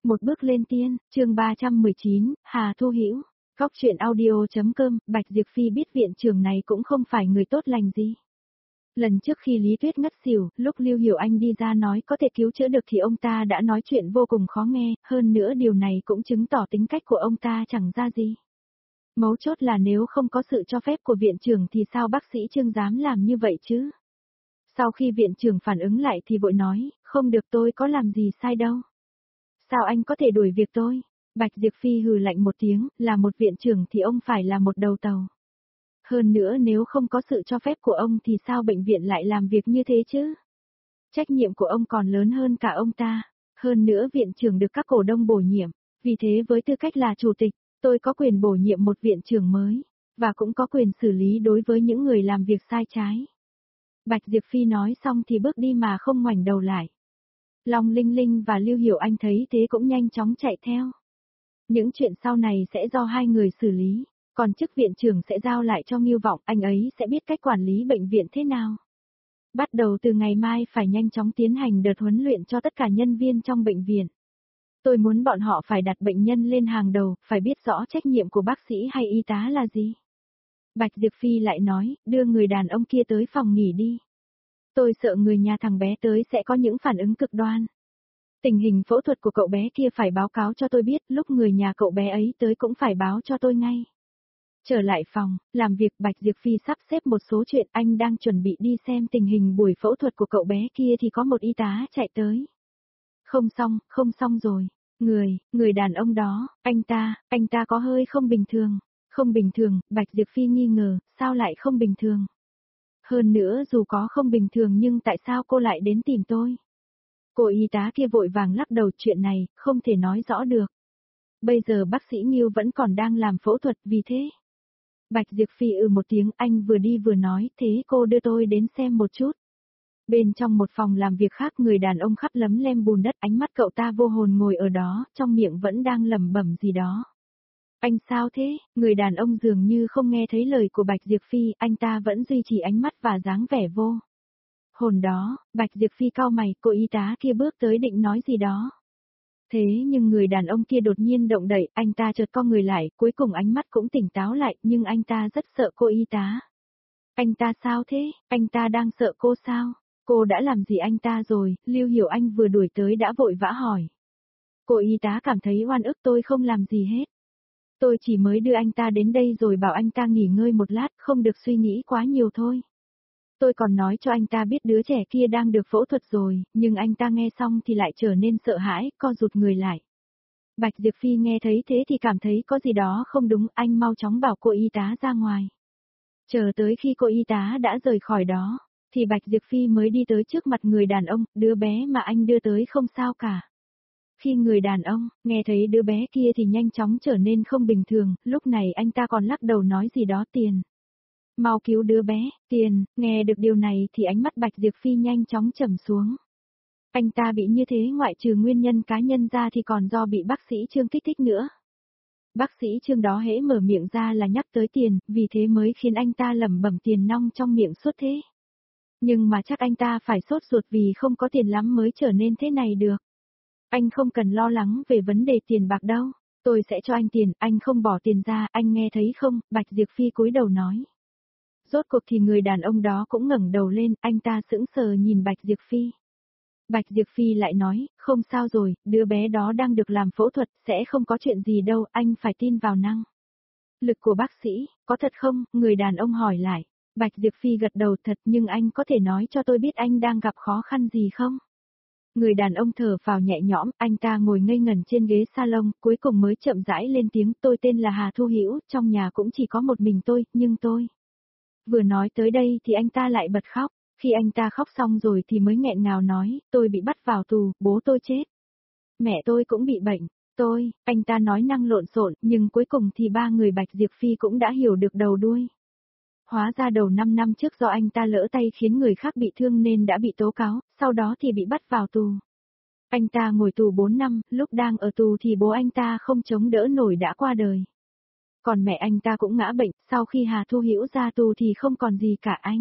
Một bước lên tiên, chương 319, Hà Thu Hữu. Góc truyện audio.com, Bạch Diệp Phi biết viện trưởng này cũng không phải người tốt lành gì. Lần trước khi Lý Tuyết ngất xỉu, lúc Lưu Hiểu Anh đi ra nói có thể cứu chữa được thì ông ta đã nói chuyện vô cùng khó nghe, hơn nữa điều này cũng chứng tỏ tính cách của ông ta chẳng ra gì. Mấu chốt là nếu không có sự cho phép của viện trưởng thì sao bác sĩ Trương dám làm như vậy chứ? Sau khi viện trưởng phản ứng lại thì vội nói, không được, tôi có làm gì sai đâu. Sao anh có thể đuổi việc tôi? Bạch Diệp Phi hừ lạnh một tiếng, là một viện trưởng thì ông phải là một đầu tàu. Hơn nữa nếu không có sự cho phép của ông thì sao bệnh viện lại làm việc như thế chứ? Trách nhiệm của ông còn lớn hơn cả ông ta. Hơn nữa viện trưởng được các cổ đông bổ nhiệm. Vì thế với tư cách là chủ tịch, tôi có quyền bổ nhiệm một viện trưởng mới. Và cũng có quyền xử lý đối với những người làm việc sai trái. Bạch Diệp Phi nói xong thì bước đi mà không ngoảnh đầu lại. Long Linh Linh và Lưu Hiểu Anh thấy thế cũng nhanh chóng chạy theo. Những chuyện sau này sẽ do hai người xử lý, còn chức viện trưởng sẽ giao lại cho Ngưu Vọng, anh ấy sẽ biết cách quản lý bệnh viện thế nào. Bắt đầu từ ngày mai phải nhanh chóng tiến hành đợt huấn luyện cho tất cả nhân viên trong bệnh viện. Tôi muốn bọn họ phải đặt bệnh nhân lên hàng đầu, phải biết rõ trách nhiệm của bác sĩ hay y tá là gì. Bạch Diệp Phi lại nói, đưa người đàn ông kia tới phòng nghỉ đi. Tôi sợ người nhà thằng bé tới sẽ có những phản ứng cực đoan. Tình hình phẫu thuật của cậu bé kia phải báo cáo cho tôi biết, lúc người nhà cậu bé ấy tới cũng phải báo cho tôi ngay. Trở lại phòng, làm việc, Bạch Diệp Phi sắp xếp một số chuyện, anh đang chuẩn bị đi xem tình hình buổi phẫu thuật của cậu bé kia thì có một y tá chạy tới. Không xong rồi. Người đàn ông đó, anh ta có hơi không bình thường. Không bình thường, Bạch Diệp Phi nghi ngờ, sao lại không bình thường? Hơn nữa dù có không bình thường nhưng tại sao cô lại đến tìm tôi? Cô y tá kia vội vàng lắc đầu, chuyện này, không thể nói rõ được. Bây giờ bác sĩ Nghiêu vẫn còn đang làm phẫu thuật, vì thế. Bạch Diệp Phi một tiếng, anh vừa đi vừa nói, thế cô đưa tôi đến xem một chút. Bên trong một phòng làm việc khác, người đàn ông khắp lấm lem bùn đất, ánh mắt cậu ta vô hồn ngồi ở đó, trong miệng vẫn đang lẩm bẩm gì đó. Anh sao thế? Người đàn ông dường như không nghe thấy lời của Bạch Diệp Phi, anh ta vẫn duy trì ánh mắt và dáng vẻ vô hồn đó. Bạch Diệp Phi cau mày, cô y tá kia bước tới định nói gì đó. Thế nhưng người đàn ông kia đột nhiên động đậy, anh ta chợt co người lại, cuối cùng ánh mắt cũng tỉnh táo lại, nhưng anh ta rất sợ cô y tá. Anh ta sao thế? Anh ta đang sợ cô sao? Cô đã làm gì anh ta rồi? Lưu Hiểu Anh vừa đuổi tới đã vội vã hỏi. Cô y tá cảm thấy oan ức, tôi không làm gì hết. Tôi chỉ mới đưa anh ta đến đây rồi bảo anh ta nghỉ ngơi một lát, không được suy nghĩ quá nhiều thôi. Tôi còn nói cho anh ta biết đứa trẻ kia đang được phẫu thuật rồi, nhưng anh ta nghe xong thì lại trở nên sợ hãi, co rụt người lại. Bạch Diệp Phi nghe thấy thế thì cảm thấy có gì đó không đúng, anh mau chóng bảo cô y tá ra ngoài. Chờ tới khi cô y tá đã rời khỏi đó, thì Bạch Diệp Phi mới đi tới trước mặt người đàn ông, đứa bé mà anh đưa tới không sao cả. Khi người đàn ông nghe thấy đứa bé kia thì nhanh chóng trở nên không bình thường, lúc này anh ta còn lắc đầu nói gì đó tiền. Mau cứu đứa bé, tiền, nghe được điều này thì ánh mắt Bạch Diệp Phi nhanh chóng trầm xuống. Anh ta bị như thế ngoại trừ nguyên nhân cá nhân ra thì còn do bị bác sĩ Trương kích thích nữa. Bác sĩ Trương đó hễ mở miệng ra là nhắc tới tiền, vì thế mới khiến anh ta lẩm bẩm tiền nong trong miệng suốt thế. Nhưng mà chắc anh ta phải sốt ruột vì không có tiền lắm mới trở nên thế này được. Anh không cần lo lắng về vấn đề tiền bạc đâu, tôi sẽ cho anh tiền, anh không bỏ tiền ra, anh nghe thấy không? Bạch Diệp Phi cúi đầu nói. Rốt cuộc thì người đàn ông đó cũng ngẩng đầu lên, anh ta sững sờ nhìn Bạch Diệp Phi. Bạch Diệp Phi lại nói, không sao rồi, đứa bé đó đang được làm phẫu thuật, sẽ không có chuyện gì đâu, anh phải tin vào năng lực của bác sĩ, có thật không? Người đàn ông hỏi lại. Bạch Diệp Phi gật đầu, thật, nhưng anh có thể nói cho tôi biết anh đang gặp khó khăn gì không? Người đàn ông thở phào nhẹ nhõm, anh ta ngồi ngây ngẩn trên ghế salon, cuối cùng mới chậm rãi lên tiếng, tôi tên là Hà Thu Hữu, trong nhà cũng chỉ có một mình tôi, nhưng tôi. Vừa nói tới đây thì anh ta lại bật khóc, khi anh ta khóc xong rồi thì mới nghẹn ngào nói, tôi bị bắt vào tù, bố tôi chết. Mẹ tôi cũng bị bệnh, anh ta nói năng lộn xộn, nhưng cuối cùng thì ba người Bạch Diệp Phi cũng đã hiểu được đầu đuôi. Hóa ra đầu 5 năm trước do anh ta lỡ tay khiến người khác bị thương nên đã bị tố cáo, sau đó thì bị bắt vào tù. Anh ta ngồi tù 4 năm, lúc đang ở tù thì bố anh ta không chống đỡ nổi đã qua đời. Còn mẹ anh ta cũng ngã bệnh, sau khi Hà Thu Hữu ra tù thì không còn gì cả anh.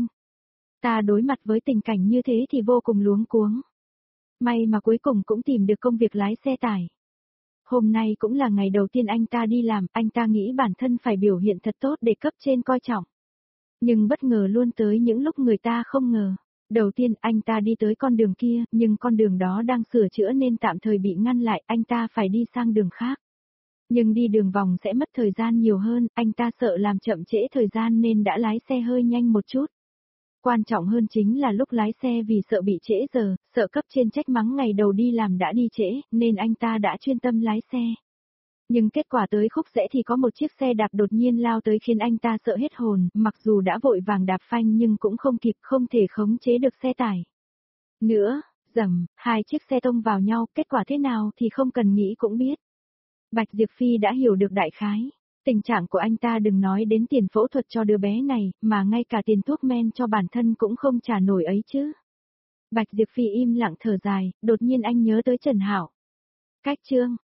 Ta đối mặt với tình cảnh như thế thì vô cùng luống cuống. May mà cuối cùng cũng tìm được công việc lái xe tải. Hôm nay cũng là ngày đầu tiên anh ta đi làm, anh ta nghĩ bản thân phải biểu hiện thật tốt để cấp trên coi trọng. Nhưng bất ngờ luôn tới những lúc người ta không ngờ. Đầu tiên anh ta đi tới con đường kia, nhưng con đường đó đang sửa chữa nên tạm thời bị ngăn lại, anh ta phải đi sang đường khác. Nhưng đi đường vòng sẽ mất thời gian nhiều hơn, anh ta sợ làm chậm trễ thời gian nên đã lái xe hơi nhanh một chút. Quan trọng hơn chính là lúc lái xe vì sợ bị trễ giờ, sợ cấp trên trách mắng ngày đầu đi làm đã đi trễ, nên anh ta đã chuyên tâm lái xe. Nhưng kết quả tới khúc rẽ thì có một chiếc xe đạp đột nhiên lao tới khiến anh ta sợ hết hồn, mặc dù đã vội vàng đạp phanh nhưng cũng không kịp, không thể khống chế được xe tải. Nữa, rầm, hai chiếc xe tông vào nhau, kết quả thế nào thì không cần nghĩ cũng biết. Bạch Diệp Phi đã hiểu được đại khái. Tình trạng của anh ta đừng nói đến tiền phẫu thuật cho đứa bé này, mà ngay cả tiền thuốc men cho bản thân cũng không trả nổi ấy chứ. Bạch Diệp Phi im lặng thở dài, đột nhiên anh nhớ tới Trần Hạo. Cách chương